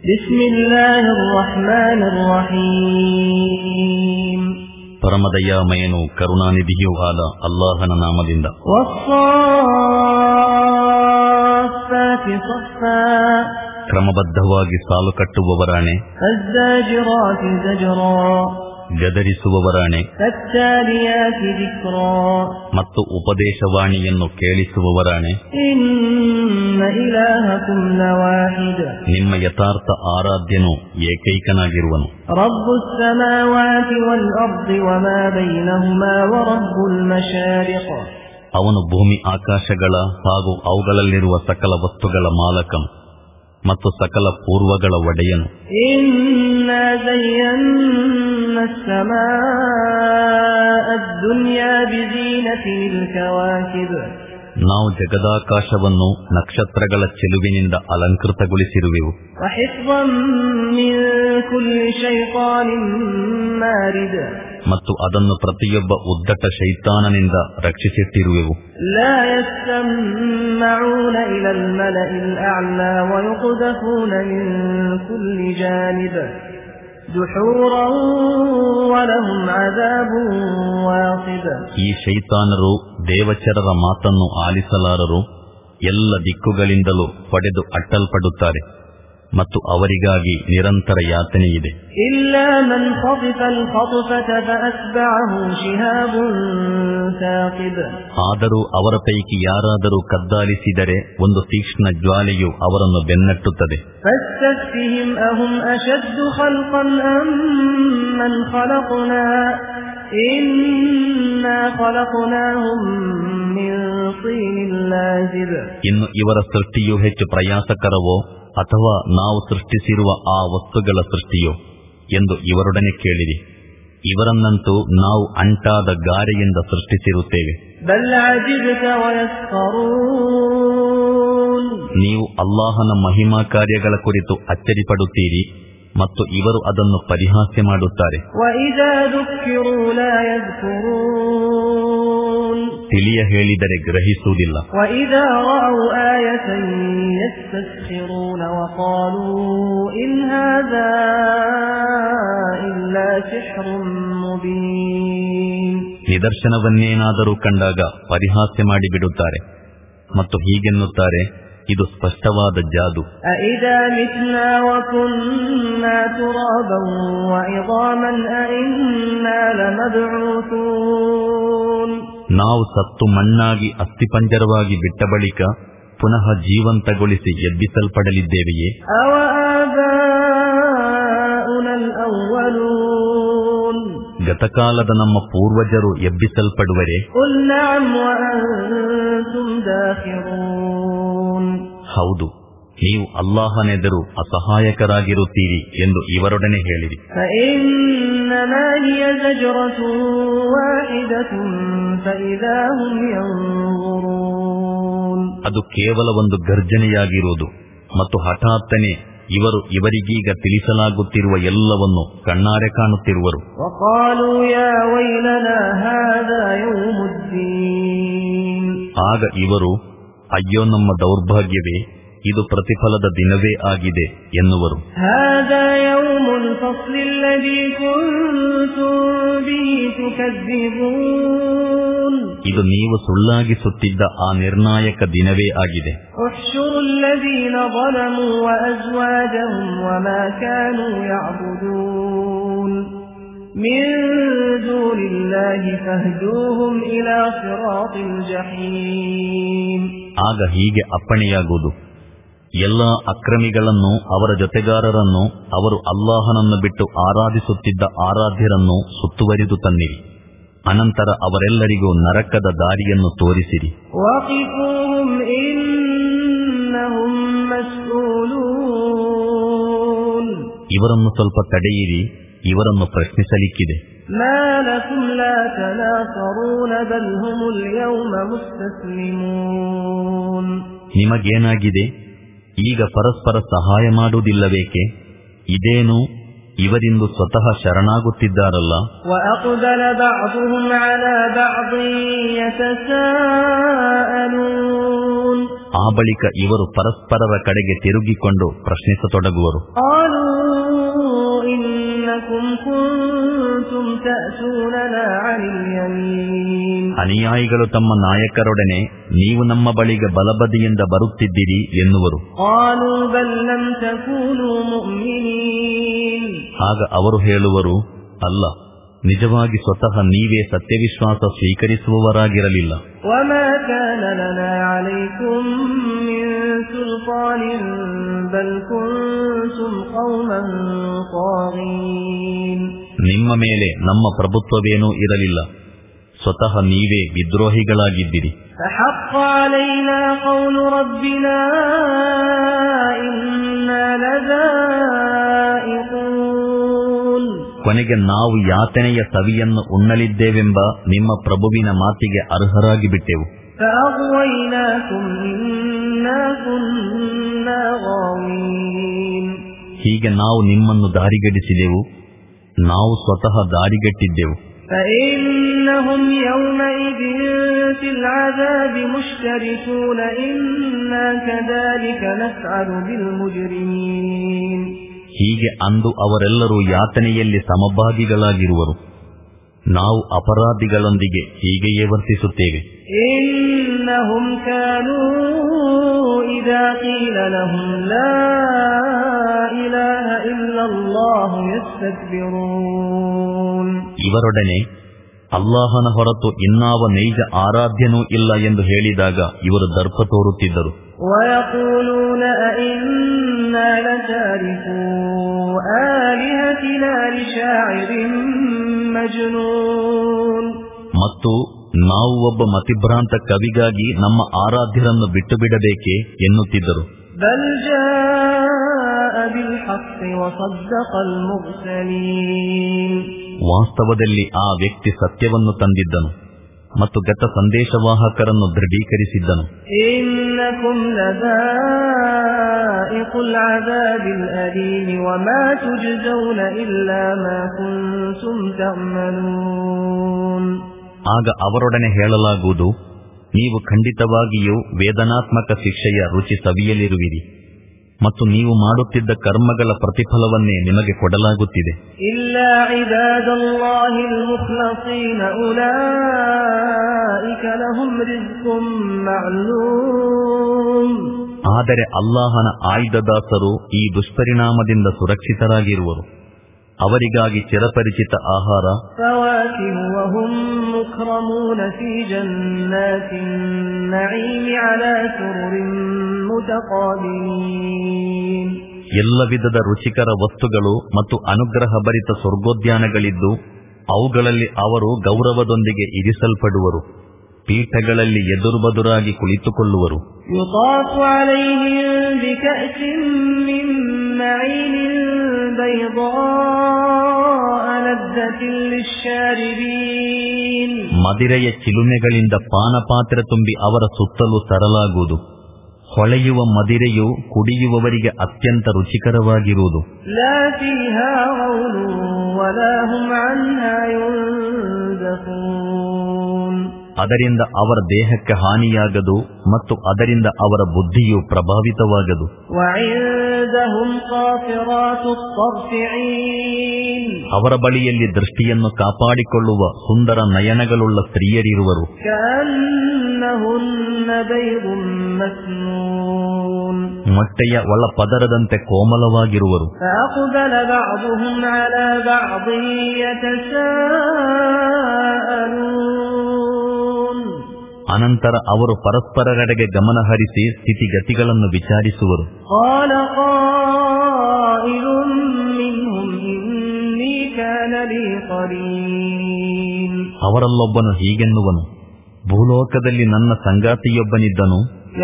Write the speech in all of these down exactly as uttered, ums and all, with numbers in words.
ಬಿಸ್ಮಿಲ್ಲಾಹಿರ್ ರಹ್ಮಾನಿರ್ ರಹೀಮ್. ಪರಮದಯಾಮಯನು ಕರುಣಾನಿಧಿಯೂ ಆದ ಅಲ್ಲಾಹನ ನಾಮದಿಂದ. ವಸ್ಸಾಫಾತಿ ಸಫ್ಫಾ, ಕ್ರಮಬದ್ಧವಾಗಿ ಸಾಲು ಕಟ್ಟುವವರಾಣೆ. ಫಜ್ಜಾಜಿರಾತಿ ಜಜ್ರಾ, ಗದರಿಸುವವರಾಣೆ. ಫತ್ತಾಲಿಯಾತಿ ದಿಕ್ರಾ, ಮತ್ತು ಉಪದೇಶವಾಣಿಯನ್ನು ಕೇಳಿಸುವವರಾಣೆ. ಇನ್ನ ಇಲಾಹಕುಂ ಲವಾಹಿದ್, ನಿಮ್ಮ ಯಥಾರ್ಥ ಆರಾಧ್ಯನು ಏಕೈಕನಾಗಿರುವನು. ರಬ್ಬುಸ್ ಸಮಾವಾತಿ ವಲ್ ಅರ್ದಿ ವಮಾ ಬೈನಹುಮಾ ವರಬ್ಬುಲ್ ಮಶಾರಿಕ್, ಅವನು ಭೂಮಿ ಆಕಾಶಗಳ ಹಾಗೂ ಅವುಗಳಲ್ಲಿರುವ ಸಕಲ ವಸ್ತುಗಳ ಮಾಲಕನು ಮತ್ತು ಸಕಲ ಪೂರ್ವಗಳ ಒಡೆಯನು. ಇನ್ನಾ ಝಯ್ಯನ್ನಾ ಸ್-ಸಮಾಅ ಅದ್-ದುನ್ಯಾ ಬಿಝೀನತಿಲ್ ಕವಾಕಿಬ್, ನಾವು ಜಗದಾಕಾಶವನ್ನು ನಕ್ಷತ್ರಗಳ ಚೆಲುವಿನಿಂದ ಅಲಂಕೃತಗೊಳಿಸಿರುವೆವು. ವಹಿಫ್ಜನ್ ಮಿನ್ ಕುಲ್ಲಿ ಶೈತಾನಿನ್ ಮಾರಿದ್, ಮತ್ತು ಅದನ್ನು ಪ್ರತಿಯೊಬ್ಬ ಉದ್ದಟ ಶೈತಾನನಿಂದ ರಕ್ಷಿಸಿಟ್ಟಿರುವೆವು. ಲಾ ಯಸ್ತಮಊನ ಇಲಲ್ ಮಲಇಲ್ ಅಅ್ಲಾ ವಯುಕ್ದಫೂನ ಮಿನ್ ಕುಲ್ಲಿ ಜಾನಿಬ್ ದುಹೂರನ್ ವಲಹುಂ ಅದಾಬುನ್ ವಾಸಿಬ್, ಈ ಶೈತಾನರು ದೇವಚರರ ಮಾತನ್ನು ಆಲಿಸಲಾರರು, ಎಲ್ಲ ದಿಕ್ಕುಗಳಿಂದಲೂ ಹೊಡೆದು ಅಟ್ಟಲ್ಪಡುತ್ತಾರೆ ಮತ್ತು ಅವರಿಗಾಗಿ ನಿರಂತರ ಯಾತನೆಯಿದೆ. ಇಲ್ಲಾ ಮನ್ ಖಫಿಫಲ್ ಖತ್ಫತ ಫಅತ್ಬಅಹು ಶಿಹಾಬುನ್ ಸಾಕಿಬ್, ಆದರೂ ಅವರ ಪೈಕಿ ಯಾರಾದರೂ ಕದ್ದಾಲಿಸಿದರೆ ಒಂದು ತೀಕ್ಷ್ಣ ಜ್ವಾಲೆಯು ಅವರನ್ನು ಬೆನ್ನಟ್ಟುತ್ತದೆ. ಫಸ್ತಫ್ತಿಹಿಮ್ ಅಹುಂ ಅಶದ್ದು ಖಲ್ಕನ್ ಅಮ್ ಮನ್ ಖಲಕ್ನಾ ಇನ್ನಾ ಖಲಕ್ನಾಹುಂ ಮಿನ್ ತೀನಿಲ್ ಲಾಜಿಬ್, ಇನ್ನು ಇವರ ಸೃಷ್ಟಿಯು ಹೆಚ್ಚು ಪ್ರಯಾಸಕರವೋ ಅಥವಾ ನಾವು ಸೃಷ್ಟಿಸಿರುವ ಆ ವಸ್ತುಗಳ ಸೃಷ್ಟಿಯೋ ಎಂದು ಇವರೊಡನೆ ಕೇಳಿರಿ. ಇವರನ್ನಂತೂ ನಾವು ಅಂಟಾದ ಗಾರೆಯಿಂದ ಸೃಷ್ಟಿಸಿರುತ್ತೇವೆ. ಬಲ್ ಅಜಿಬ್ತ ವಯಸ್ಖರೂನ್, ನೀವು ಅಲ್ಲಾಹನ ಮಹಿಮಾ ಕಾರ್ಯಗಳ ಕುರಿತು ಅಚ್ಚರಿಪಡುತ್ತೀರಿ ಮತ್ತು ಇವರು ಅದನ್ನು ಪರಿಹಾಸ್ಯ ಮಾಡುತ್ತಾರೆ. ವಇದಾ ದುಕ್ಕಿರೂ ಲಾ ಯದ್ಕುರೂನ್, ತಿಳಿಯ ಹೇಳಿದರೆ ಗ್ರಹಿಸುವುದಿಲ್ಲ. ವಇದಾ ರಅವ್ ಆಯತನ್ ಯಸ್ತಸ್ಖಿರೂನ ವಖಾಲೂ ಇನ್ ಹಾದಾ ಇಲ್ಲಾ ಸಿಹ್ರುನ್ ಮುಬೀನ್, ನಿದರ್ಶನವನ್ನೇನಾದರೂ ಕಂಡಾಗ ಪರಿಹಾಸ್ಯ ಮಾಡಿಬಿಡುತ್ತಾರೆ ಮತ್ತು ಹೀಗೆನ್ನುತ್ತಾರೆ, ಇದು ಸ್ಪಷ್ಟವಾದ ಜಾದು. ಅಇದಾ ಮಿತ್ನಾ ವಕುನ್ನಾ ತುರಾಬನ್ ವಇದಾಮನ್ ಅಇನ್ನಾ ಲಮಬ್ಊಸೂನ್, ನಾವು ಸತ್ತು ಮಣ್ಣಾಗಿ ಅಸ್ಥಿಪಂಜರವಾಗಿ ಬಿಟ್ಟ ಬಳಿಕ ಪುನಃ ಜೀವಂತಗೊಳಿಸಿ ಎಬ್ಬಿಸಲ್ಪಡಲಿದ್ದೇವೆಯೇ? ಅವ ಆಬಾಉನಲ್ ಅವ್ವಲೂನ್, ಗತಕಾಲದ ನಮ್ಮ ಪೂರ್ವಜರು ಎಬ್ಬಿಸಲ್ಪಡುವರೆ? ಕುಲ್ ನಅಮ್ ವಅಂತುಂ ದಾಖಿರೂನ್, ಹೌದು, ನೀವು ಅಲ್ಲಾಹನೆದುರು ಅಸಹಾಯಕರಾಗಿರುತ್ತೀರಿ ಎಂದು ಇವರೊಡನೆ ಹೇಳಿರಿ. ಫಇನ್ನಮಾ ಹಿಯ ಝಜ್ರತುನ್ ವಾಹಿದತುನ್ ಫಇದಾ ಹುಂ ಯನ್ಜುರೂನ್, ಅದು ಕೇವಲ ಒಂದು ಗರ್ಜನೆಯಾಗಿರುವುದು ಮತ್ತು ಹಠಾತ್ತನೆ ಇವರು ಇವರಿಗೀಗ ತಿಳಿಸಲಾಗುತ್ತಿರುವ ಎಲ್ಲವನ್ನು ಕಣ್ಣಾರೆ ಕಾಣುತ್ತಿರುವರು. ವಖಾಲೂ ಯಾ ವೈಲನಾ ಹಾದಾ ಯೌಮುದ್ದೀನ್, ಆಗ ಇವರು, ಅಯ್ಯೋ ನಮ್ಮ ದೌರ್ಭಾಗ್ಯವೇ, ಇದು ಪ್ರತಿಫಲದ ದಿನವೇ ಆಗಿದೆ ಎನ್ನುವರು. ಹಾದಾ ಯೌಮುಲ್ ಫಸ್ಲಿ ಅಲ್ಲದೀ ಕುಂತುಂ ಬಿಹಿ ತುಕದ್ದಿಬೂನ್, ಇದು ನೀವು ಸುಳ್ಳಾಗಿಸುತ್ತಿದ್ದ ಆ ನಿರ್ಣಾಯಕ ದಿನವೇ ಆಗಿದೆ. ಉಹ್ಶುರು ಅಲ್ಲದೀನ ظಲಮೂ ವಅಜ್ವಾಜಹುಂ ವಮಾ ಕಾನೂ ಯಅಬುದೂನ್ ಮಿನ್ ದೂನಿಲ್ಲಾಹಿ ಫಹ್ದೂಹುಂ ಇಲಾ ಸಿರಾತಿಲ್ ಜಹೀಮ್, ಆಗ ಹೀಗೆ ಅಪ್ಪಣೆಯಾಗುವುದು, ಎಲ್ಲ ಅಕ್ರಮಿಗಳನ್ನು, ಅವರ ಜೊತೆಗಾರರನ್ನು, ಅವರು ಅಲ್ಲಾಹನನ್ನು ಬಿಟ್ಟು ಆರಾಧಿಸುತ್ತಿದ್ದ ಆರಾಧ್ಯರನ್ನು ಸುತ್ತುವರಿದು ತನ್ನಿರಿ. ಅನಂತರ ಅವರೆಲ್ಲರಿಗೂ ನರಕದ ದಾರಿಯನ್ನು ತೋರಿಸಿರಿ. ವಖಿಫೂಹುಂ ಇನ್ನಹುಂ ಮಸ್ಊಲೂನ್, ಇವರನ್ನು ಸ್ವಲ್ಪ ತಡೆಯಿರಿ, ಇವರನ್ನು ಪ್ರಶ್ನಿಸಲಿಕ್ಕಿದೆ. ಮಾ ಲಕುಂ ಲಾ ತನಾಸರೂನ ಬಲ್ ಹುಮುಲ್ ಯೌಮ ಮುಸ್ತಸ್ಲಿಮೂನ್, ನಿಮಗೇನಾಗಿದೆ, ಈಗ ಪರಸ್ಪರ ಸಹಾಯ ಮಾಡುವುದಿಲ್ಲವೇಕೆ? ಇದೇನು, ಇವರಿಂದು ಸ್ವತಃ ಶರಣಾಗುತ್ತಿದ್ದಾರಲ್ಲ. ವಅಕ್ಬಲ ಬಅದುಹುಂ ಅಲಾ ಬಅದಿನ್ ಯತಸಾಅಲೂನ್, ಆ ಬಳಿಕ ಇವರು ಪರಸ್ಪರರ ಕಡೆಗೆ ತಿರುಗಿಕೊಂಡು ಪ್ರಶ್ನಿಸತೊಡಗುವರು. ಅನುಯಾಯಿಗಳು ತಮ್ಮ ನಾಯಕರೊಡನೆ, ನೀವು ನಮ್ಮ ಬಳಿಗೆ ಬಲಬದಿಯಿಂದ ಬರುತ್ತಿದ್ದೀರಿ ಎನ್ನುವರು. ಆಗ ಅವರು ಹೇಳುವರು, ಅಲ್ಲ, ನಿಜವಾಗಿ ಸ್ವತಃ ನೀವೇ ಸತ್ಯವಿಶ್ವಾಸ ಸ್ವೀಕರಿಸುವವರಾಗಿರಲಿಲ್ಲ. ನಿಮ್ಮ ಮೇಲೆ ನಮ್ಮ ಪ್ರಭುತ್ವವೇನೂ ಇರಲಿಲ್ಲ, ಸ್ವತಃ ನೀವೇ ವಿದ್ರೋಹಿಗಳಾಗಿದ್ದಿರಿ. ಕೊನೆಗೆ ನಾವು ಯಾತನೆಯ ಸವಿಯನ್ನು ಉಣ್ಣಲಿದ್ದೇವೆಂಬ ನಿಮ್ಮ ಪ್ರಭುವಿನ ಮಾತಿಗೆ ಅರ್ಹರಾಗಿ ಬಿಟ್ಟೆವು. ಹೀಗೆ ನಾವು ನಿಮ್ಮನ್ನು ದಾರಿಗಡಿಸಿದೆವು, ನಾವು ಸ್ವತಃ ದಾರಿಗೆಟ್ಟಿದ್ದೆವು. ಹೀಗೆ ಅಂದು ಅವರೆಲ್ಲರೂ ಯಾತನೆಯಲ್ಲಿ ಸಮಭಾಗಿಗಳಾಗಿರುವರು. ನಾವು ಅಪರಾಧಿಗಳೊಂದಿಗೆ ಹೀಗೆಯೇ ವರ್ತಿಸುತ್ತೇವೆ. ಇವರೊಡನೆ ಅಲ್ಲಾಹನ ಹೊರತು ಇನ್ನಾವ ನೈಜ ಆರಾಧ್ಯನೂ ಇಲ್ಲ ಎಂದು ಹೇಳಿದಾಗ ಇವರು ದರ್ಪ ತೋರುತ್ತಿದ್ದರು. ಮತ್ತು ನಾವು ಒಬ್ಬ ಮತಿಭ್ರಾಂತ ಕವಿಗಾಗಿ ನಮ್ಮ ಆರಾಧ್ಯರನ್ನು ಬಿಟ್ಟು ಬಿಡಬೇಕೆ ಎನ್ನುತ್ತಿದ್ದರು. ವಾಸ್ತವದಲ್ಲಿ ಆ ವ್ಯಕ್ತಿ ಸತ್ಯವನ್ನು ತಂದಿದ್ದನು ಮತ್ತು ಗತ ಸಂದೇಶವಾಹಕರನ್ನು ದೃಢೀಕರಿಸಿದ್ದನು. ಆಗ ಅವರೊಡನೆ ಹೇಳಲಾಗುವುದು, ನೀವು ಖಂಡಿತವಾಗಿಯೂ ವೇದನಾತ್ಮಕ ಶಿಕ್ಷೆಯ ರುಚಿ ಸವಿಯಲಿರುವಿರಿ ಮತ್ತು ನೀವು ಮಾಡುತ್ತಿದ್ದ ಕರ್ಮಗಳ ಪ್ರತಿಫಲವನ್ನೇ ನಿಮಗೆ ಕೊಡಲಾಗುತ್ತಿದೆ. ಆದರೆ ಅಲ್ಲಾಹನ ಆಯ್ದದಾಸರು ಈ ದುಷ್ಪರಿಣಾಮದಿಂದ ಸುರಕ್ಷಿತರಾಗಿರುವರು. ಅವರಿಗಾಗಿ ಚಿರಪರಿಚಿತ ಆಹಾರ, ಎಲ್ಲ ವಿಧದ ರುಚಿಕರ ವಸ್ತುಗಳು ಮತ್ತು ಅನುಗ್ರಹ ಭರಿತ ಸ್ವರ್ಗೋದ್ಯಾನಗಳಿದ್ದು ಅವುಗಳಲ್ಲಿ ಅವರು ಗೌರವದೊಂದಿಗೆ ಇರಿಸಲ್ಪಡುವರು. ಪೀಠಗಳಲ್ಲಿ ಎದುರುಬದುರಾಗಿ ಕುಳಿತುಕೊಳ್ಳುವರು. ಮದಿರೆಯ ಚಿಲುಮೆಗಳಿಂದ ಪಾನಪಾತ್ರೆ ತುಂಬಿ ಅವರ ಸುತ್ತಲೂ ತರಲಾಗುವುದು. ಹೊಳೆಯುವ ಮದಿರೆಯು ಕುಡಿಯುವವರಿಗೆ ಅತ್ಯಂತ ರುಚಿಕರವಾಗಿರುವುದು. ಅದರಿಂದ ಅವರ ದೇಹಕ್ಕೆ ಹಾನಿಯಾಗದು ಮತ್ತು ಅದರಿಂದ ಅವರ ಬುದ್ಧಿಯು ಪ್ರಭಾವಿತವಾಗದು. ಅವರ ಬಳಿಯಲ್ಲಿ ದೃಷ್ಟಿಯನ್ನು ಕಾಪಾಡಿಕೊಳ್ಳುವ ಸುಂದರ ನಯನಗಳುಳ್ಳ ಸ್ತ್ರೀಯರಿರುವರು. ಮೊಟ್ಟೆಯ ಒಳ ಪದರದಂತೆ ಕೋಮಲವಾಗಿರುವರು. ಅನಂತರ ಅವರು ಪರಸ್ಪರರೆಡೆಗೆ ಗಮನಹರಿಸಿ ಸ್ಥಿತಿಗತಿಗಳನ್ನು ವಿಚಾರಿಸುವರು. ಅವರಲ್ಲೊಬ್ಬನು ಹೀಗೆನ್ನುವನು, ಭೂಲೋಕದಲ್ಲಿ ನನ್ನ ಸಂಗಾತಿಯೊಬ್ಬನಿದ್ದನು.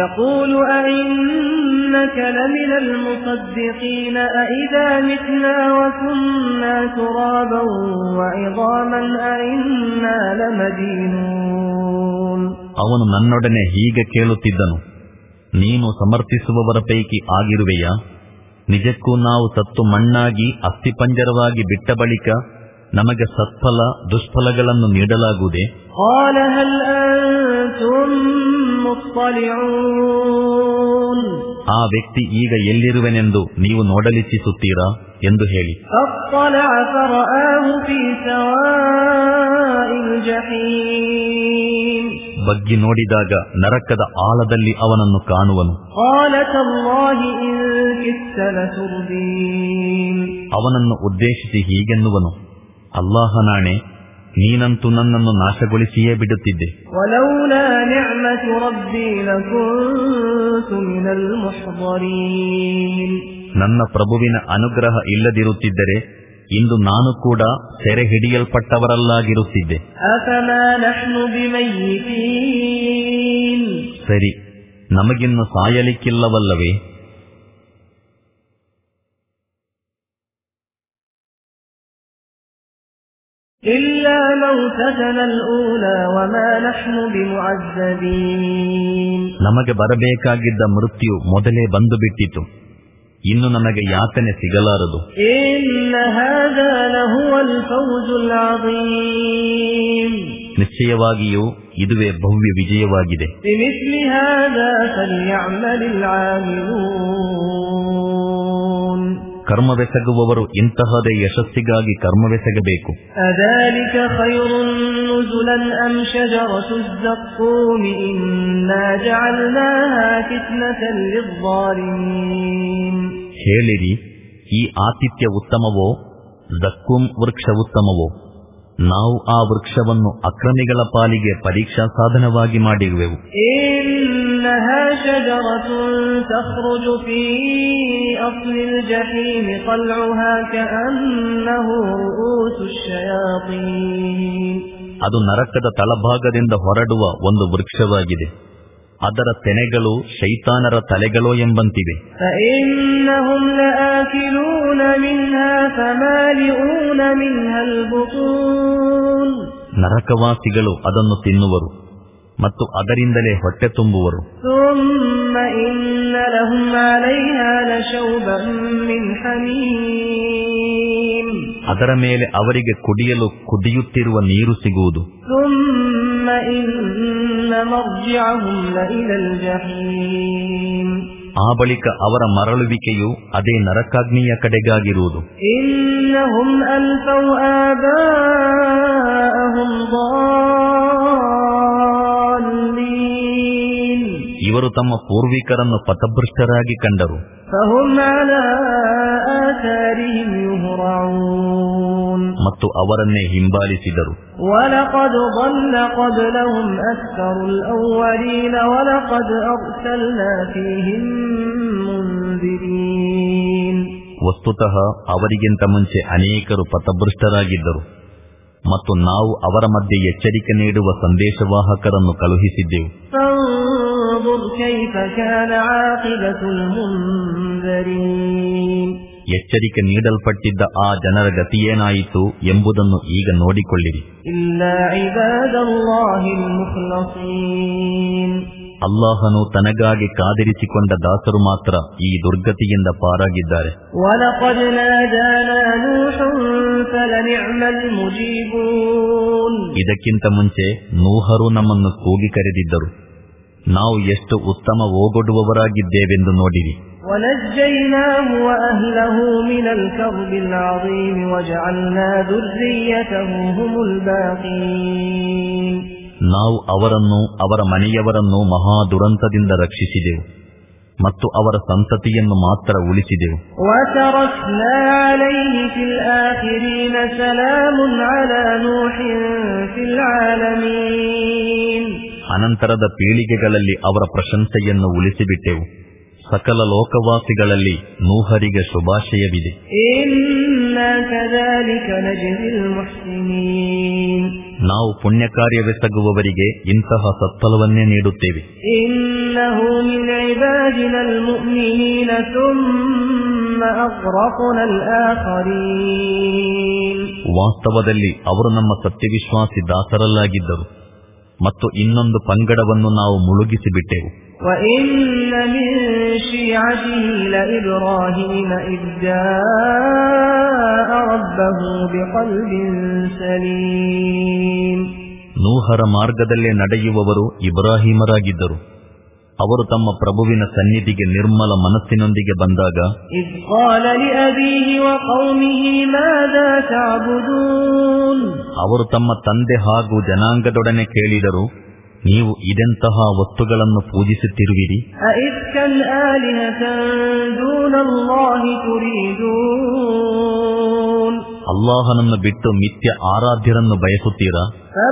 ಅವನು ನನ್ನೊಡನೆ ಹೀಗೆ ಕೇಳುತ್ತಿದ್ದನು, ನೀನು ಸಮರ್ಥಿಸುವವರ ಪೈಕಿ ಆಗಿರುವೆಯಾ? ನಿಜಕ್ಕೂ ನಾವು ಸತ್ತು ಮಣ್ಣಾಗಿ ಅಸ್ಥಿಪಂಜರವಾಗಿ ಬಿಟ್ಟ ಬಳಿಕ ನಮಗೆ ಸತ್ಫಲ ದುಷ್ಫಲಗಳನ್ನು ನೀಡಲಾಗುವುದೇ? ಆ ವ್ಯಕ್ತಿ ಈಗ ಎಲ್ಲಿರುವೆನೆಂದು ನೀವು ನೋಡಲಿಚ್ಛಿಸುತ್ತೀರಾ ಎಂದು ಹೇಳಿ. فاطلع فرآه في سواء الجحيم ಬಗ್ಗಿ ನೋಡಿದಾಗ ನರಕದ ಆಳದಲ್ಲಿ ಅವನನ್ನು ಕಾಣುವನು. قال تالله إن كدت لتردين ಅವನನ್ನು ಉದ್ದೇಶಿಸಿ ಹೀಗೆನ್ನುವನು, ಅಲ್ಲಾಹನಾಣೆ, ನೀನಂತೂ ನನ್ನನ್ನು ನಾಶಗೊಳಿಸಿಯೇ ಬಿಡುತ್ತಿದ್ದೆ. ولولا نعمة ربي لكنت من المحضرين ನನ್ನ ಪ್ರಭುವಿನ ಅನುಗ್ರಹ ಇಲ್ಲದಿರುತ್ತಿದ್ದರೆ ಇಂದು ನಾನು ಕೂಡ ಸೆರೆ ಹಿಡಿಯಲ್ಪಟ್ಟವರಲ್ಲಾಗಿರುತ್ತಿದ್ದೆ. أفما نحن بميتين ಸರಿ, ನಮಗಿನ್ನು ಸಾಯಲಿಕ್ಕಿಲ್ಲವಲ್ಲವೇ? إلا موتتنا الأولى وما نحن بمعذبين ನಮಗೆ ಬರಬೇಕಾಗಿದ್ದ ಮೃತ್ಯು ಮೊದಲೇ ಬಂದು ಬಿಟ್ಟಿತು, ಇನ್ನು ನಮಗೆ ಯಾತನೆ ಸಿಗಲಾರದು. إن هذا لهو الفوز العظيم ನಿಶ್ಚಯವಾಗಿಯೂ ಇದುವೇ ಭವ್ಯ ವಿಜಯವಾಗಿದೆ. بمثل هذا فليعمل العاملون ಕರ್ಮವೆಸಗುವವರು ಇಂತಹದೇ ಯಶಸ್ಸಿಗಾಗಿ ಕರ್ಮವೆಸಗಬೇಕು. أذلك خير نزلا أم شجرة الزقوم إنا جعلناها فتنة للظالمين ಹೇಳಿರಿ, ಈ ಆತಿಥ್ಯ ಉತ್ತಮವೋ ಜಕ್ಕೂಮ್ ವೃಕ್ಷ ಉತ್ತಮವೋ? ನಾವು ಆ ವೃಕ್ಷವನ್ನು ಅಕ್ರಮಿಗಳ ಪಾಲಿಗೆ ಪರೀಕ್ಷಾ ಸಾಧನವಾಗಿ ಮಾಡಿರುವೆವು. إنها شجرة تخرج في أصل الجحيم طلعها كأنه رؤوس الشياطين ಅದು ನರಕದ ತಳಭಾಗದಿಂದ ಹೊರಡುವ ಒಂದು ವೃಕ್ಷವಾಗಿದೆ. ಅದರ ತೆನೆಗಳು ಶೈತಾನರ ತಲೆಗಳೋ ಎಂಬಂತಿವೆ. فإنهم لآكلون منها فمالئون منها البطون ನರಕವಾಸಿಗಳು ಅದನ್ನು ತಿನ್ನುವರು ಮತ್ತು ಅದರಿಂದಲೇ ಹೊಟ್ಟೆ ತುಂಬುವರು. ثم إن لهم عليها لشوبا من حميم ಅದರ ಮೇಲೆ ಅವರಿಗೆ ಕುಡಿಯಲು ಕುದಿಯುತ್ತಿರುವ ನೀರು ಸಿಗುವುದು. ثم إن مرجعهم لإلى الجحيم ಆ ಬಳಿಕ ಅವರ ಮರಳುವಿಕೆಯು ಅದೇ ನರಕಾಗ್ನಿಯ ಕಡೆಗಾಗಿರುವುದು. إنهم ألفوا آباءهم ضالين ಇವರು ತಮ್ಮ ಪೂರ್ವಿಕರನ್ನು ಪಥಭ್ರಷ್ಟರಾಗಿ ಕಂಡರು. فهم على آثارهم يهرعون ಮತ್ತು ಅವರನ್ನೇ ಹಿಂಬಾಲಿಸಿದರು. ولقد ضل قبلهم أكثر الأولين ولقد أرسلنا فيهم منذرين ವಸ್ತುತಃ ಅವರಿಗಿಂತ ಮುಂಚೆ ಅನೇಕರು ಪಥಭ್ರಷ್ಟರಾಗಿದ್ದರು ಮತ್ತು ನಾವು ಅವರ ಮಧ್ಯೆ ಎಚ್ಚರಿಕೆ ನೀಡುವ ಸಂದೇಶವಾಹಕರನ್ನು ಕಳುಹಿಸಿದ್ದೆವು. فانظر كيف كان عاقبة المنذرين ಎಚ್ಚರಿಕೆ ನೀಡಲ್ಪಟ್ಟಿದ್ದ ಆ ಜನರ ಗತಿಯೇನಾಯಿತು ಎಂಬುದನ್ನು ಈಗ ನೋಡಿಕೊಳ್ಳಿರಿ. إلا عباد الله المخلصين ಅಲ್ಲಾಹನು ತನಗಾಗಿ ಕಾದಿರಿಸಿಕೊಂಡ ದಾಸರು ಮಾತ್ರ ಈ ದುರ್ಗತಿಯಿಂದ ಪಾರಾಗಿದ್ದಾರೆ. وَلَقَدْ نَادَانَا نُوحٌ فَلَنِعْمَ الْمُجِيبُونَ ಇದಕ್ಕಿಂತ ಮುಂಚೆ ನೂಹರು ನಮ್ಮನ್ನು ಕೂಗಿ ಕರೆದಿದ್ದರು, ನಾವು ಎಷ್ಟು ಉತ್ತಮ ಓಗೊಡುವವರಾಗಿದ್ದೇವೆಂದು ನೋಡಿರಿ. وَنَجَّيْنَاهُ وَأَهْلَهُ مِنَ الْكَرْبِ الْعَظِيمِ وَجَعَلْنَا ذُرِّيَّتَهُ هُمُ الْبَاقِينَ ನಾವು ಅವರನ್ನು ಅವರ ಮನೆಯವರನ್ನು ಮಹಾ ದುರಂತದಿಂದ ರಕ್ಷಿಸಿದೆವು ಮತ್ತು ಅವರ ಸಂತತಿಯನ್ನು ಮಾತ್ರ ಉಳಿಸಿದೆವು. وَتَرَكْنَا عَلَيْهِ فِي الْآخِرِينَ سَلَامٌ عَلَى نُوحٍ فِي الْعَالَمِينَ ಅನಂತರದ ಪೀಳಿಗೆಗಳಲ್ಲಿ ಅವರ ಪ್ರಶಂಸೆಯನ್ನು ಉಳಿಸಿಬಿಟ್ಟೆವು. ಸಕಲ ಲೋಕವಾಸಿಗಳಲ್ಲಿ ನೂಹರಿಗೆ ಶುಭಾಶಯವಿದೆ. إِنَّا كَذَلِكَ نَجْزِي الْمُحْسِنِينَ ನಾವು ಪುಣ್ಯ ಕಾರ್ಯವೆಸಗುವವರಿಗೆ ಇಂತಹ ಸತ್ಫಲವನ್ನೇ ನೀಡುತ್ತೇವೆ. إِنَّهُ مِنْ عِبَادِنَا الْمُؤْمِنِينَ ثُمَّ أَغْرَقْنَا الْآخَرِينَ ವಾಸ್ತವದಲ್ಲಿ ಅವರು ನಮ್ಮ ಸತ್ಯವಿಶ್ವಾಸಿ ದಾಸರಲ್ಲಾಗಿದ್ದರು ಮತ್ತು ಇನ್ನೊಂದು ಪಂಗಡವನ್ನು ನಾವು ಮುಳುಗಿಸಿಬಿಟ್ಟೆವು. وَإِنَّ مِنْ شِيعَتِهِ لَإِبْرَاهِيمَ إِذْ جَاءَ رَبَّهُ بِقَلْبٍ سَلِيمٍ ನೂಹರ ಮಾರ್ಗದಲ್ಲೇ ನಡೆಯುವವರು ಇಬ್ರಾಹಿಮರಾಗಿದ್ದರು. ಅವರು ತಮ್ಮ ಪ್ರಭುವಿನ ಸನ್ನಿಧಿಗೆ ನಿರ್ಮಲ ಮನಸ್ಸಿನೊಂದಿಗೆ ಬಂದಾಗ, ಅವರು ತಮ್ಮ ತಂದೆ ಹಾಗೂ ಜನಾಂಗದೊಡನೆ ಕೇಳಿದರು, ನೀವು ಇದೆಂತಹ ವಸ್ತುಗಳನ್ನು ಪೂಜಿಸುತ್ತಿರುವಿರಿ? ಅಲ್ಲಾಹನನ್ನು ಬಿಟ್ಟು ಮಿಥ್ಯ ಆರಾಧ್ಯರನ್ನು ಬಯಸುತ್ತೀರಾ?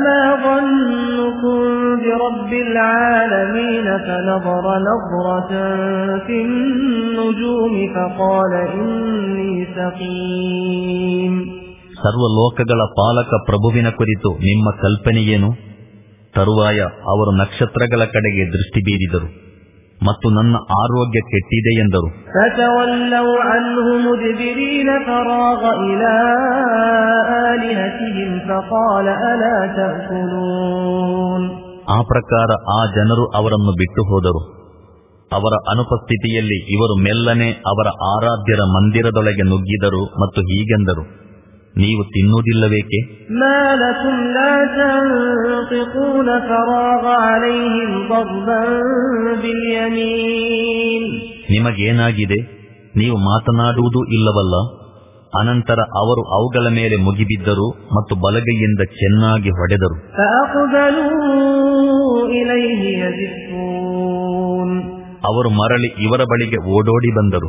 ಸರ್ವ ಲೋಕಗಳ ಪಾಲಕ ಪ್ರಭುವಿನ ಕುರಿತು ನಿಮ್ಮ ಕಲ್ಪನೆಯೇನು? ತರುವಾಯ ಅವರು ನಕ್ಷತ್ರಗಳ ಕಡೆಗೆ ದೃಷ್ಟಿ ಬೀರಿದರು ಮತ್ತು ನನ್ನ ಆರೋಗ್ಯ ಕೆಟ್ಟಿದೆ ಎಂದರು. ಆ ಪ್ರಕಾರ ಆ ಜನರು ಅವರನ್ನು ಬಿಟ್ಟು ಹೋದರು. ಅವರ ಅನುಪಸ್ಥಿತಿಯಲ್ಲಿ ಇವರು ಮೆಲ್ಲನೆ ಅವರ ಆರಾಧ್ಯರ ಮಂದಿರದೊಳಗೆ ನುಗ್ಗಿದರು ಮತ್ತು ಹೀಗೆಂದರು, ನೀವು ತಿನ್ನುವುದಿಲ್ಲವೇಕೆ? ನಿಮಗೇನಾಗಿದೆ? ನೀವು ಮಾತನಾಡುವುದೂ ಇಲ್ಲವಲ್ಲ? ಅನಂತರ ಅವರು ಅವುಗಳ ಮೇಲೆ ಮುಗಿಬಿದ್ದರು ಮತ್ತು ಬಲಗೈಯಿಂದ ಚೆನ್ನಾಗಿ ಹೊಡೆದರು. ಅವರು ಮರಳಿ ಇವರ ಬಳಿಗೆ ಓಡೋಡಿ ಬಂದರು.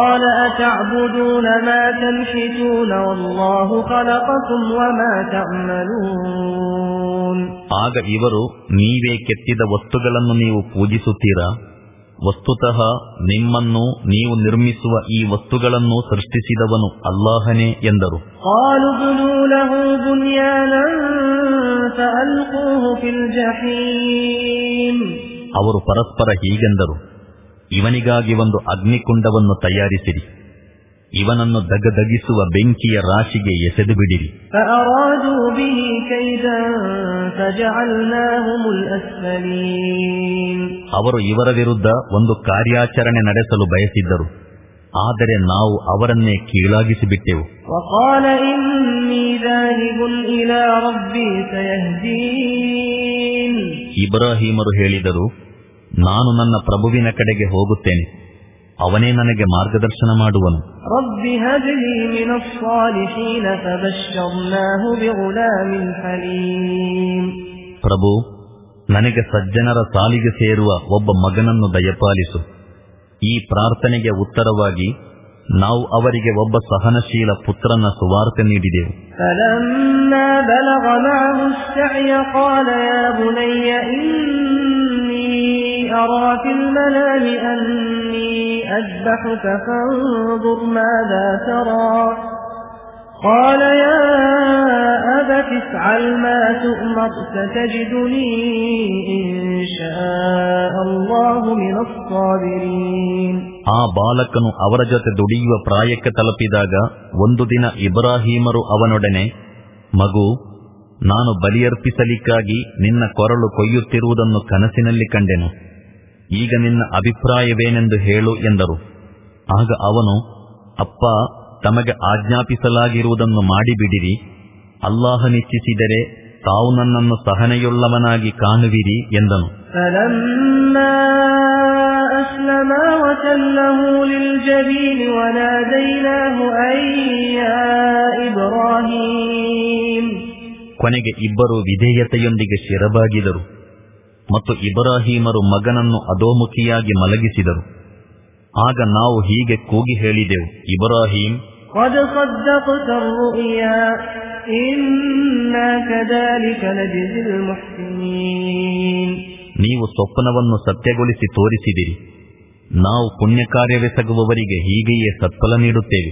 ಆಗ ಇವರು, ನೀವೇ ಕೆತ್ತಿದ ವಸ್ತುಗಳನ್ನು ನೀವು ಪೂಜಿಸುತ್ತೀರಾ? ವಸ್ತುತಃ ನಿಮ್ಮನ್ನು ನೀವು ನಿರ್ಮಿಸುವ ಈ ವಸ್ತುಗಳನ್ನು ಸೃಷ್ಟಿಸಿದವನು ಅಲ್ಲಾಹನೇ ಎಂದರು. ಅವರು ಪರಸ್ಪರ ಹೀಗೆಂದರು, ಇವನಿಗಾಗಿ ಒಂದು ಅಗ್ನಿಕುಂಡವನ್ನು ತಯಾರಿಸಿರಿ, ಇವನನ್ನು ದಗದಗಿಸುವ ಬೆಂಕಿಯ ರಾಶಿಗೆ ಎಸೆದು ಬಿಡಿರಿ. ಅವರು ಇವರ ವಿರುದ್ಧ ಒಂದು ಕಾರ್ಯಾಚರಣೆ ನಡೆಸಲು ಬಯಸಿದ್ದರು, ಆದರೆ ನಾವು ಅವರನ್ನೇ ಕೀಳಾಗಿಸಿಬಿಟ್ಟೆವು. ಇಬ್ರಾಹಿಮರು ಹೇಳಿದರು, ನಾನು ನನ್ನ ಪ್ರಭುವಿನ ಕಡೆಗೆ ಹೋಗುತ್ತೇನೆ, ಅವನೇ ನನಗೆ ಮಾರ್ಗದರ್ಶನ ಮಾಡುವನು. ಪ್ರಭು, ನನಗೆ ಸಜ್ಜನರ ಸಾಲಿಗೆ ಸೇರುವ ಒಬ್ಬ ಮಗನನ್ನು ದಯಪಾಲಿಸು. ಈ ಪ್ರಾರ್ಥನೆಗೆ ಉತ್ತರವಾಗಿ ನಾವು ಅವರಿಗೆ ಒಬ್ಬ ಸಹನಶೀಲ ಪುತ್ರನ ಸುವಾರ್ತೆ ನೀಡಿದೆವು. أرى في المنام أني أذبحك فانظر ماذا ترى قال يا أبت افعل ما تؤمر ستجدني إن شاء الله من الصابرين. ಆ ಬಾಲಕನು ಅವರ ಜೊತೆ ದುಡಿಯುವ ಪ್ರಾಯಕ್ಕೆ ತಲುಪಿದಾಗ ಒಂದು ದಿನ ಇಬ್ರಾಹಿಮರು ಅವನೊಡನೆ, ಮಗು, ನಾನು ಬಲಿಯರ್ಪಿಸಲಿಕ್ಕಾಗಿ ನಿನ್ನ ಕೊರಳು ಕೊಯ್ಯುತ್ತಿರುವುದನ್ನು ಕನಸಿನಲ್ಲಿ ಕಂಡೆನು. ಈಗ ನಿನ್ನ ಅಭಿಪ್ರಾಯವೇನೆಂದು ಹೇಳು ಎಂದರು. ಆಗ ಅವನು, ಅಪ್ಪ, ತಮಗೆ ಆಜ್ಞಾಪಿಸಲಾಗಿರುವುದನ್ನು ಮಾಡಿಬಿಡಿರಿ. ಅಲ್ಲಾಹನಿಚ್ಛಿಸಿದರೆ ತಾವು ನನ್ನನ್ನು ಸಹನೆಯುಳ್ಳವನಾಗಿ ಕಾಣುವಿರಿ ಎಂದನು. ಕೊನೆಗೆ ಇಬ್ಬರು ವಿಧೇಯತೆಯೊಂದಿಗೆ ಶಿರಬಾಗಿದರು ಮತ್ತು ಇಬ್ರಾಹಿಮರು ಮಗನನ್ನು ಅಧೋಮುಖಿಯಾಗಿ ಮಲಗಿಸಿದರು. ಆಗ ನಾವು ಹೀಗೆ ಕೂಗಿ ಹೇಳಿದೆವು, ಇಬ್ರಾಹಿಂ, ನೀವು ಸ್ವಪ್ನವನ್ನು ಸತ್ಯಗೊಳಿಸಿ ತೋರಿಸಿದಿರಿ. ನಾವು ಪುಣ್ಯ ಕಾರ್ಯವೆಸಗುವವರಿಗೆ ಹೀಗೆಯೇ ಸತ್ಫಲ ನೀಡುತ್ತೇವೆ.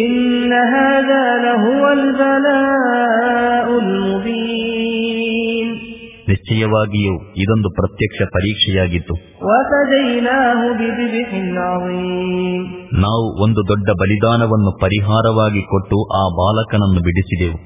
ನಿಶ್ಚಯವಾಗಿಯೂ ಇದೊಂದು ಪ್ರತ್ಯಕ್ಷ ಪರೀಕ್ಷೆಯಾಗಿತ್ತು. ನಾವು ಒಂದು ದೊಡ್ಡ ಬಲಿದಾನವನ್ನು ಪರಿಹಾರವಾಗಿ ಕೊಟ್ಟು ಆ ಬಾಲಕನನ್ನು ಬಿಡಿಸಿದೆವು.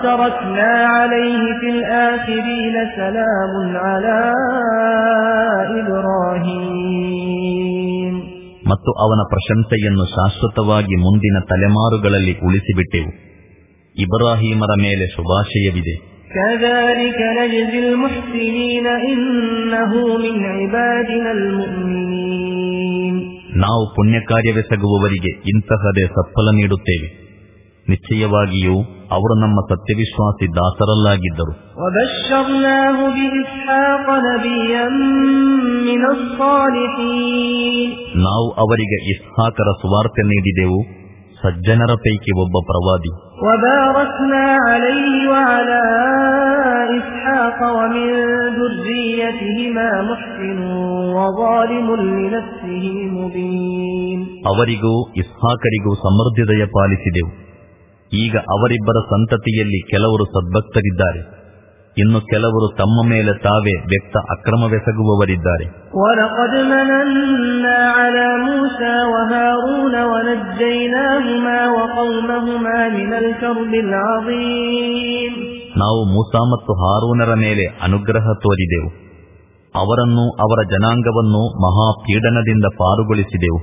ಮತ್ತು ಅವನ ಪ್ರಶಂಸೆಯನ್ನು ಶಾಶ್ವತವಾಗಿ ಮುಂದಿನ ತಲೆಮಾರುಗಳಲ್ಲಿ ಉಳಿಸಿಬಿಟ್ಟೆವು. ಇಬ್ರಾಹಿಮರ ಮೇಲೆ ಶುಭಾಶಯವಿದೆ. كذلك نجزي المحسنين إنه من عبادنا المؤمنين. ನಾವು ಪುಣ್ಯ ಕಾರ್ಯವೆಸಗುವವರಿಗೆ ಇಂತಹದೇ ಸತ್ಫಲ ನೀಡುತ್ತೇವೆ. ನಿಶ್ಚಯವಾಗಿಯೂ ಅವರು ನಮ್ಮ ಸತ್ಯವಿಶ್ವಾಸಿ ದಾಸರಲ್ಲಾಗಿದ್ದರು. ನಾವು ಅವರಿಗೆ ಇಸ್ಹಾಕರ ಸುವಾರ್ತೆ ನೀಡಿದೆವು, ಸಜ್ಜನರ ಪೈಕಿ ಒಬ್ಬ ಪ್ರವಾದಿ. ಅವರಿಗೂ ಇಸ್ಹಾಕರಿಗೂ ಸಮೃದ್ಧಿದಯ ಪಾಲಿಸಿದೆವು. ಈಗ ಅವರಿಬ್ಬರ ಸಂತತಿಯಲ್ಲಿ ಕೆಲವರು ಸದ್ಭಕ್ತರಿದ್ದಾರೆ, ಇನ್ನು ಕೆಲವರು ತಮ್ಮ ಮೇಲೆ ತಾವೇ ವ್ಯಕ್ತ ಅಕ್ರಮವೆಸಗುವವರಿದ್ದಾರೆ. ನಾವು ಮೂಸಾ ಮತ್ತು ಹಾರೂನರ ಮೇಲೆ ಅನುಗ್ರಹ ತೋರಿದೆವು, ಅವರನ್ನು ಅವರ ಜನಾಂಗವನ್ನು ಮಹಾಪೀಡನದಿಂದ ಪಾರುಗೊಳಿಸಿದೆವು.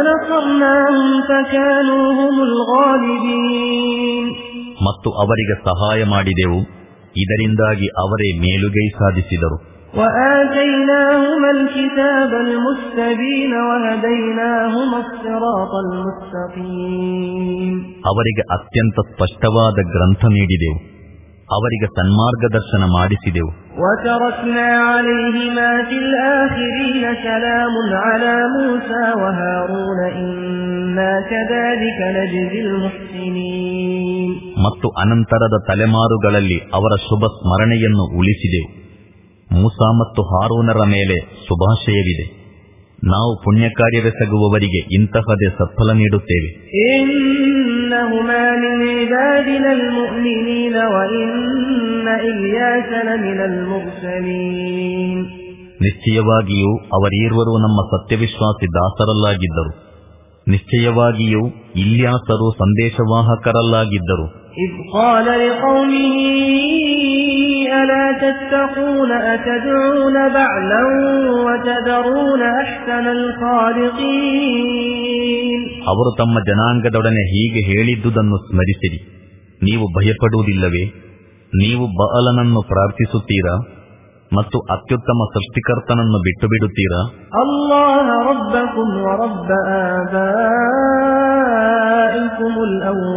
ಮತ್ತು ಅವರಿಗೆ ಸಹಾಯ ಮಾಡಿದೆವು, ಇದರಿಂದಾಗಿ ಅವರೇ ಮೇಲುಗೈ ಸಾಧಿಸಿದರು. ಅವರಿಗೆ ಅತ್ಯಂತ ಸ್ಪಷ್ಟವಾದ ಗ್ರಂಥ ನೀಡಿದೆವು, ಅವರಿಗೆ ಸನ್ಮಾರ್ಗದರ್ಶನ ಮಾಡಿಸಿದೆವು. ಮತ್ತು ಅನಂತರದ ತಲೆಮಾರುಗಳಲ್ಲಿ ಅವರ ಶುಭ ಸ್ಮರಣೆಯನ್ನು ಉಳಿಸಿದೆವು. ಮೂಸಾ ಮತ್ತು ಹಾರೂನರ ಮೇಲೆ ಶುಭಾಶಯವಿದೆ. ನಾವು ಪುಣ್ಯ ಕಾರ್ಯವೆಸಗುವವರಿಗೆ ಇಂತಹದೇ ಸತ್ಫಲ ನೀಡುತ್ತೇವೆ. ನಿಶ್ಚಯವಾಗಿಯೂ ಅವರೀರ್ವರು ನಮ್ಮ ಸತ್ಯವಿಶ್ವಾಸಿ ದಾಸರಲ್ಲಾಗಿದ್ದರು. ನಿಶ್ಚಯವಾಗಿಯೂ ಇಲ್ಯಾಸರು ಸಂದೇಶವಾಹಕರಲ್ಲಾಗಿದ್ದರು. ಅವರು ತಮ್ಮ ಜನಾಂಗದೊಡನೆ ಹೀಗೆ ಹೇಳಿದ್ದುದನ್ನು ಸ್ಮರಿಸಿರಿ, ನೀವು ಭಯಪಡುವುದಿಲ್ಲವೇ? ನೀವು ಬಅಲನನ್ನು ಪ್ರಾರ್ಥಿಸುತ್ತೀರಾ ಮತ್ತು ಅತ್ಯುತ್ತಮ ಸೃಷ್ಟಿಕರ್ತನನ್ನು ಬಿಟ್ಟು ಬಿಡುತ್ತೀರಾ? ಅಲ್ಲಾಹ ರಬ್ಬಕುಂ ವ ರಬ್ಬ ಆಬಾಯಿಕುಮುಲ್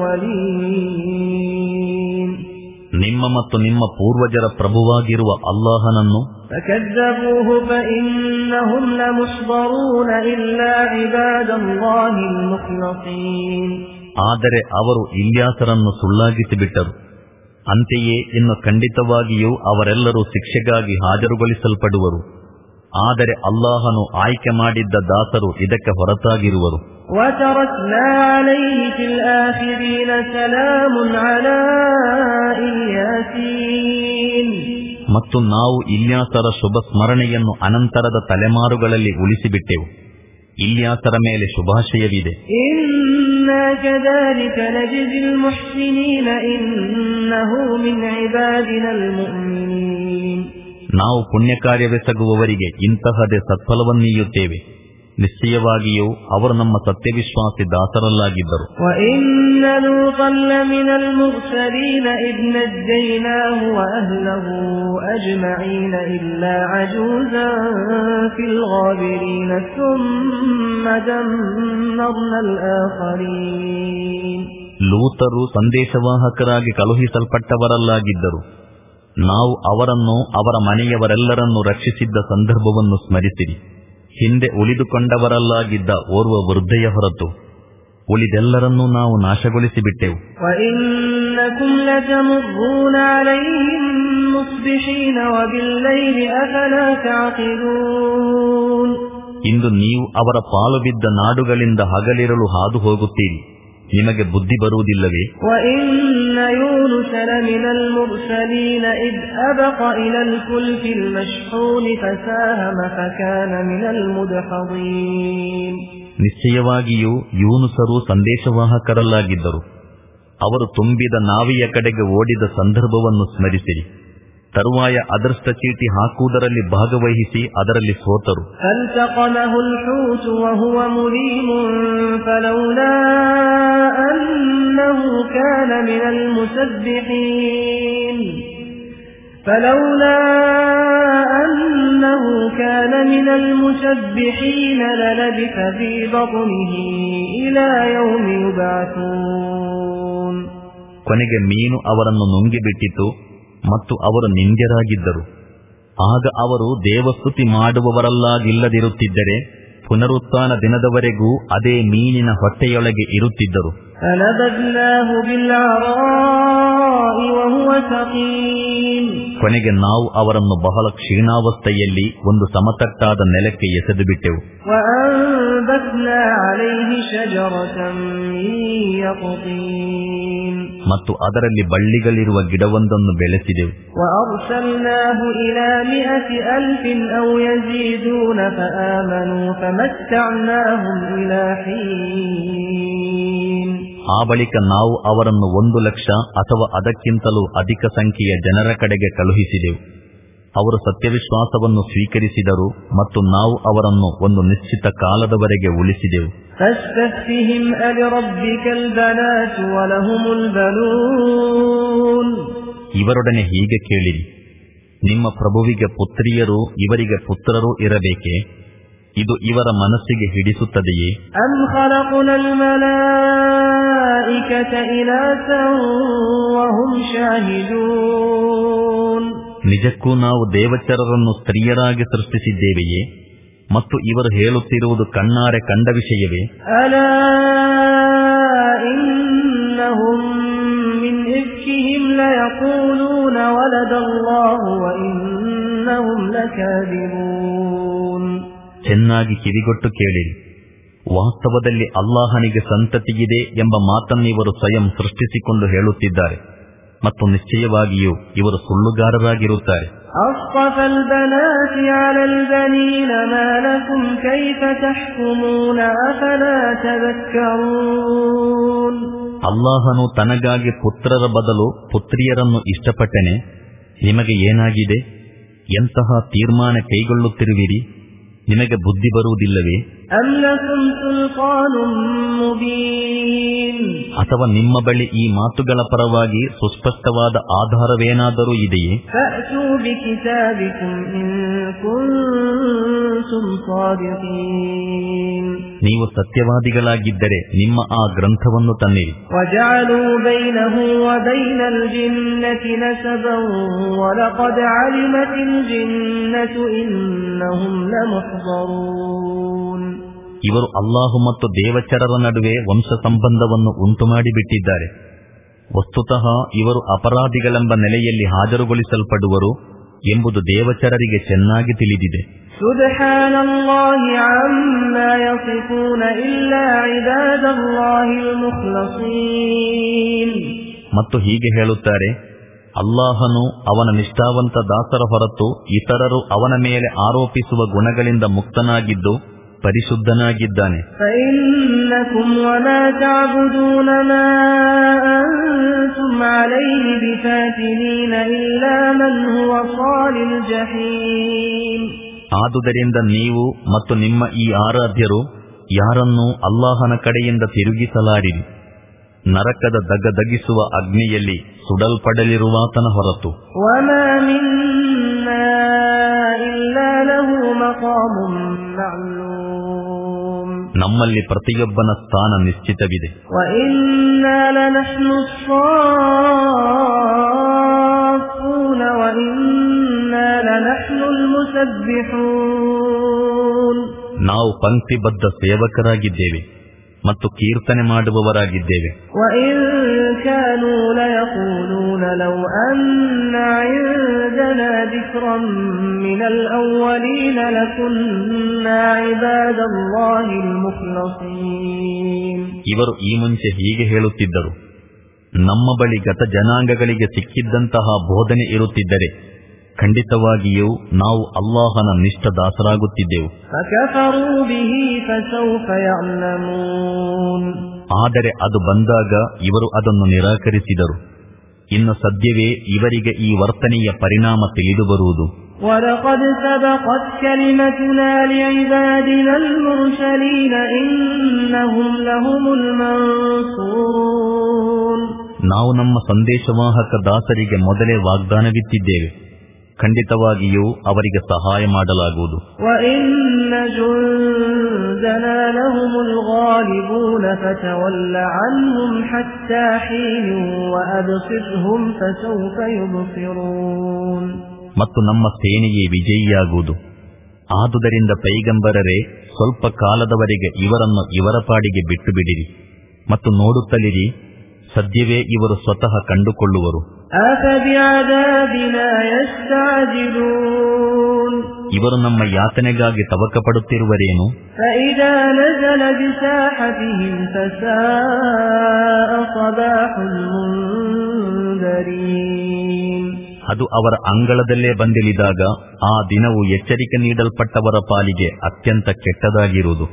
ಅವ್ವಲೀನ್, ನಿಮ್ಮ ಮತ್ತು ನಿಮ್ಮ ಪೂರ್ವಜರ ಪ್ರಭುವಾಗಿರುವ ಅಲ್ಲಾಹನನ್ನು. ಫಕಜ್ಜಬೂಹು ಫಇನ್ನಹುಂ ಲಮುಹ್ದರೂನ ಇಲ್ಲಾ ಇಬಾದಲ್ಲಾಹಿಲ್ ಮುಖ್ಲಸೀನ್, ಆದರೆ ಅವರು ಇಲ್ಯಾಸರನ್ನು ಸುಳ್ಳಾಗಿಸಿ ಬಿಟ್ಟರು. ಅಂತೆಯೇ ಇನ್ನು ಖಂಡಿತವಾಗಿಯೂ ಅವರೆಲ್ಲರೂ ಶಿಕ್ಷೆಗಾಗಿ ಹಾಜರುಗೊಳಿಸಲ್ಪಡುವರು. ಆದರೆ ಅಲ್ಲಾಹನು ಆಯ್ಕೆ ಮಾಡಿದ್ದ ದಾಸರು ಇದಕ್ಕೆ ಹೊರತಾಗಿರುವರು. ಮತ್ತು ನಾವು ಇಲ್ಯಾಸರ ಶುಭ ಸ್ಮರಣೆಯನ್ನು ಅನಂತರದ ತಲೆಮಾರುಗಳಲ್ಲಿ ಉಳಿಸಿಬಿಟ್ಟೆವು. ಇಲ್ಯಾಸರ ಮೇಲೆ ಶುಭಾಶಯವಿದೆ. ನಾವು ಪುಣ್ಯ ಕಾರ್ಯವೆಸಗುವವರಿಗೆ ಇಂತಹದೇ ಸತ್ಫಲವನ್ನೀಯುತ್ತೇವೆ. ನಿಶ್ಚಯವಾಗಿಯೂ ಅವರು ನಮ್ಮ ಸತ್ಯವಿಶ್ವಾಸಿ ದಾಸರಲ್ಲಾಗಿದ್ದರು. ಲೂತರು ಸಂದೇಶವಾಹಕರಾಗಿ ಕಳುಹಿಸಲ್ಪಟ್ಟವರಲ್ಲಾಗಿದ್ದರು. ನಾವು ಅವರನ್ನು ಅವರ ಮನೆಯವರೆಲ್ಲರನ್ನೂ ರಕ್ಷಿಸಿದ್ದ ಸಂದರ್ಭವನ್ನು ಸ್ಮರಿಸಿರಿ. ಹಿಂದೆ ಉಳಿದುಕೊಂಡವರಲ್ಲಾಗಿದ್ದ ಓರ್ವ ವೃದ್ಧೆಯ ಹೊರತು ಉಳಿದೆಲ್ಲರನ್ನೂ ನಾವು ನಾಶಗೊಳಿಸಿಬಿಟ್ಟೆವು. ಇಂದು ನೀವು ಅವರ ಪಾಲು ಬಿದ್ದ ನಾಡುಗಳಿಂದ ಹಗಲಿರಲು ಹಾದು ಹೋಗುತ್ತೀರಿ, ನಿಮಗೆ ಬುದ್ಧಿ ಬರುವುದಿಲ್ಲವೇ? ನಿಶ್ಚಯವಾಗಿಯೂ ಯೂನುಸರು ಸಂದೇಶವಾಹಕರಲ್ಲಾಗಿದ್ದರು. ಅವರು ತುಂಬಿದ ನಾವಿಯ ಕಡೆಗೆ ಓಡಿದ ಸಂದರ್ಭವನ್ನು ಸ್ಮರಿಸಿರಿ. ತರುವಾಯ ಅದೃಷ್ಟ ಚೀಟಿ ಹಾಕುವುದರಲ್ಲಿ ಭಾಗವಹಿಸಿ ಅದರಲ್ಲಿ ಸೋತರು. فلولا أنه كان من المسبحين للبث في بطنه إلى يوم يبعثون. ಕೊನೆಗೆ ಮೀನು ಅವರನ್ನು ನುಂಗಿಬಿಟ್ಟಿತು ಮತ್ತು ಅವರು ನಿಂದ್ಯರಾಗಿದ್ದರು. ಆಗ ಅವರು ದೇವಸ್ತುತಿ ಮಾಡುವವರಲ್ಲಾಗಿಲ್ಲದಿರುತ್ತಿದ್ದರೆ ಪುನರುತ್ಥಾನ ದಿನದವರೆಗೂ ಅದೇ ಮೀನಿನ ಹೊಟ್ಟೆಯೊಳಗೆ ಇರುತ್ತಿದ್ದರು. ಕೊನೆಗೆ ನಾವು ಅವರನ್ನು ಬಹಳ ಕ್ಷೀಣಾವಸ್ಥೆಯಲ್ಲಿ ಒಂದು ಸಮತಟ್ಟಾದ ನೆಲಕ್ಕೆ ಎಸೆದು ಬಿಟ್ಟೆವು. ಮತ್ತು ಅದರಲ್ಲಿ ಬಳ್ಳಿಗಳಿರುವ ಗಿಡವೊಂದನ್ನು ಬೆಳೆಸಿದೆವು. ಆ ಬಳಿಕ ನಾವು ಅವರನ್ನು ಒಂದು ಲಕ್ಷ ಅಥವಾ ಅದಕ್ಕಿಂತಲೂ ಅಧಿಕ ಸಂಖ್ಯೆಯ ಜನರ ಕಡೆಗೆ ಕಳುಹಿಸಿದೆವು. ಅವರು ಸತ್ಯವಿಶ್ವಾಸವನ್ನು ಸ್ವೀಕರಿಸಿದರು ಮತ್ತು ನಾವು ಅವರನ್ನು ಒಂದು ನಿಶ್ಚಿತ ಕಾಲದವರೆಗೆ ಉಳಿಸಿದೆವು. ಇವರೊಡನೆ ಹೀಗೆ ಕೇಳಿರಿ, ನಿಮ್ಮ ಪ್ರಭುವಿಗೆ ಪುತ್ರಿಯರು ಇವರಿಗೆ ಪುತ್ರರು ಇರಬೇಕೆ? ಇದು ಇವರ ಮನಸ್ಸಿಗೆ ಹಿಡಿಸುತ್ತದೆಯೇ? ನಿಜಕ್ಕೂ ನಾವು ದೇವಚರರನ್ನು ಸ್ತ್ರೀಯರಾಗಿ ಸೃಷ್ಟಿಸಿದ್ದೇವೆಯೇ? ಮತ್ತು ಇವರು ಹೇಳುತ್ತಿರುವುದು ಕಣ್ಣಾರೆ ಕಂಡ ವಿಷಯವೇ? ಚೆನ್ನಾಗಿ ಕಿವಿಗೊಟ್ಟು ಕೇಳಿರಿ, ವಾಸ್ತವದಲ್ಲಿ ಅಲ್ಲಾಹನಿಗೆ ಸಂತತಿಯಿದೆ ಎಂಬ ಮಾತನ್ನು ಇವರು ಸ್ವಯಂ ಸೃಷ್ಟಿಸಿಕೊಂಡು ಹೇಳುತ್ತಿದ್ದಾರೆ ಮತ್ತು ನಿಶ್ಚಯವಾಗಿಯೂ ಇವರು ಸುಳ್ಳುಗಾರರಾಗಿರುತ್ತಾರೆ. ಅಲ್ಲಾಹನು ತನಗಾಗಿ ಪುತ್ರರ ಬದಲು ಪುತ್ರಿಯರನ್ನು ಇಷ್ಟಪಟ್ಟನೆ, ನಿಮಗೆ ಏನಾಗಿದೆ? ಎಂತಹ ತೀರ್ಮಾನ ಕೈಗೊಳ್ಳುತ್ತಿರುವಿರಿ? ನಿಮಗೆ ಬುದ್ಧಿ ಬರುವುದಿಲ್ಲವೇ? ಅಥವಾ ನಿಮ್ಮ ಬಳಿ ಈ ಮಾತುಗಳ ಪರವಾಗಿ ಸುಸ್ಪಷ್ಟವಾದ ಆಧಾರವೇನಾದರೂ ಇದೆಯೇ? ನೀವು ಸತ್ಯವಾದಿಗಳಾಗಿದ್ದರೆ ನಿಮ್ಮ ಆ ಗ್ರಂಥವನ್ನು ತನ್ನಿರಿ. ಇವರು ಅಲ್ಲಾಹು ಮತ್ತು ದೇವಚರರ ನಡುವೆ ವಂಶ ಸಂಬಂಧವನ್ನು ಉಂಟು ಮಾಡಿಬಿಟ್ಟಿದ್ದಾರೆ. ವಸ್ತುತಃ ಇವರು ಅಪರಾಧಿಗಳೆಂಬ ನೆಲೆಯಲ್ಲಿ ಹಾಜರುಗೊಳಿಸಲ್ಪಡುವರು ಎಂಬುದು ದೇವಚರರಿಗೆ ಚೆನ್ನಾಗಿ ತಿಳಿದಿದೆ. ಮತ್ತು ಹೀಗೆ ಹೇಳುತ್ತಾರೆ, ಅಲ್ಲಾಹನು ಅವನ ನಿಷ್ಠಾವಂತ ದಾಸರ ಹೊರತು ಇತರರು ಅವನ ಮೇಲೆ ಆರೋಪಿಸುವ ಗುಣಗಳಿಂದ ಮುಕ್ತನಾಗಿದ್ದು ಪರಿಶುದ್ಧನಾಗಿದ್ದಾನೆ. ಆದುದರಿಂದ ನೀವು ಮತ್ತು ನಿಮ್ಮ ಈ ಆರಾಧ್ಯರು ಯಾರನ್ನೂ ಅಲ್ಲಾಹನ ಕಡೆಯಿಂದ ತಿರುಗಿಸಲಾರಿರಿ, ನರಕದ ದಗದಗಿಸುವ ಅಗ್ನಿಯಲ್ಲಿ ಸುಡಲ್ಪಡಲಿರುವಾತನ ಹೊರತು. ನಮ್ಮಲ್ಲಿ ಪ್ರತಿಯೊಬ್ಬನ ಸ್ಥಾನ ನಿಶ್ಚಿತವಿದೆ. ನಾವು ಪಂಕ್ತಿಬದ್ಧ ಸೇವಕರಾಗಿದ್ದೇವೆ ಮತ್ತು ಕೀರ್ತನೆ ಮಾಡುವವರಾಗಿದ್ದೇವೆ. ಇವರು ಈ ಮುಂಚೆ ಹೀಗೆ ಹೇಳುತ್ತಿದ್ದರು, ನಮ್ಮ ಬಳಿ ಗತ ಜನಾಂಗಗಳಿಗೆ ಸಿಕ್ಕಿದ್ದಂತಹ ಬೋಧನೆ ಇರುತ್ತಿದ್ದರೆ ಖಂಡಿತವಾಗಿಯೂ ನಾವು ಅಲ್ಲಾಹನ ನಿಷ್ಠ ದಾಸರಾಗುತ್ತಿದ್ದೆವು. ಆದರೆ ಅದು ಬಂದಾಗ ಇವರು ಅದನ್ನು ನಿರಾಕರಿಸಿದರು. ಇನ್ನು ಸದ್ಯವೇ ಇವರಿಗೆ ಈ ವರ್ತನೆಯ ಪರಿಣಾಮ ತಿಳಿದು ಬರುವುದು. ನಾವು ನಮ್ಮ ಸಂದೇಶವಾಹಕ ದಾಸರಿಗೆ ಮೊದಲೇ ವಾಗ್ದಾನವಿತ್ತಿದ್ದೇವೆ, ಖಂಡಿತವಾಗಿಯೂ ಅವರಿಗೆ ಸಹಾಯ ಮಾಡಲಾಗುವುದು. ಮತ್ತು ನಮ್ಮ ಸೇನೆಯೇ ವಿಜಯಿಯಾಗುವುದು. ಆದುದರಿಂದ ಪೈಗಂಬರರೇ, ಸ್ವಲ್ಪ ಕಾಲದವರೆಗೆ ಇವರನ್ನು ಇವರ ಪಾಡಿಗೆ ಬಿಟ್ಟು ಬಿಡಿರಿ ಮತ್ತು ನೋಡುತ್ತಲಿರಿ, ಸದ್ಯವೇ ಇವರು ಸ್ವತಃ ಕಂಡುಕೊಳ್ಳುವರು. ಇವರು ನಮ್ಮ ಯಾತನೆಗಾಗಿ ತವಕ ಪಡುತ್ತಿರುವರೇನು? ಅದು ಅವರ ಅಂಗಳದಲ್ಲೇ ಬಂದಿಳಿದಾಗ ಆ ದಿನವು ಎಚ್ಚರಿಕೆ ನೀಡಲ್ಪಟ್ಟವರ ಪಾಲಿಗೆ ಅತ್ಯಂತ ಕೆಟ್ಟದಾಗಿರುವುದು.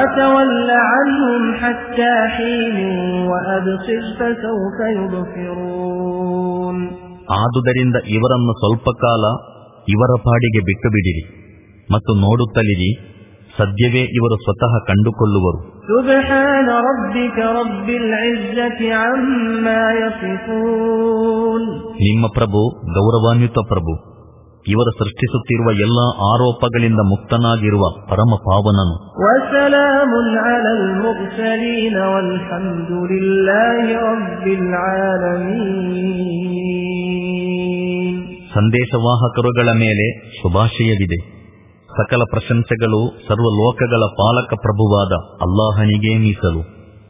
ಆದುದರಿಂದ ಇವರನ್ನು ಸ್ವಲ್ಪ ಕಾಲ ಇವರ ಪಾಡಿಗೆ ಬಿಟ್ಟು ಬಿಡಿರಿ ಮತ್ತು ನೋಡುತ್ತಲಿರಿ, ಸದ್ಯವೇ ಇವರು ಸ್ವತಃ ಕಂಡುಕೊಳ್ಳುವರು. ಸುಬ್ಹಾನ ರಬ್ಬಿಕ ರಬ್ಬಿಲ್ ಇಜ್ಜತಿ ಅಮ್ಮಾ ಯಸಿಫೂನ್. ನಿಮ್ಮ ಪ್ರಭು ಗೌರವಾನ್ವಿತ ಪ್ರಭು, ಇವರು ಸೃಷ್ಟಿಸುತ್ತಿರುವ ಎಲ್ಲ ಆರೋಪಗಳಿಂದ ಮುಕ್ತನಾಗಿರುವ ಪರಮ ಪಾವನನು. ವಸಲಾಮುನ್ ಅಲಲ್ ಮುರ್ಸಲೀನ ವಲ್ಹಮ್ದುಲಿಲ್ಲಾಹಿ ರಬ್ಬಿಲ್ ಆಲಮೀನ್. ಸಂದೇಶವಾಹಕರುಗಳ ಮೇಲೆ ಶುಭಾಶಯವಿದೆ. ಸಕಲ ಪ್ರಶಂಸೆಗಳು ಸರ್ವಲೋಕಗಳ ಪಾಲಕ ಪ್ರಭುವಾದ ಅಲ್ಲಾಹನಿಗೇ ಮೀಸಲು.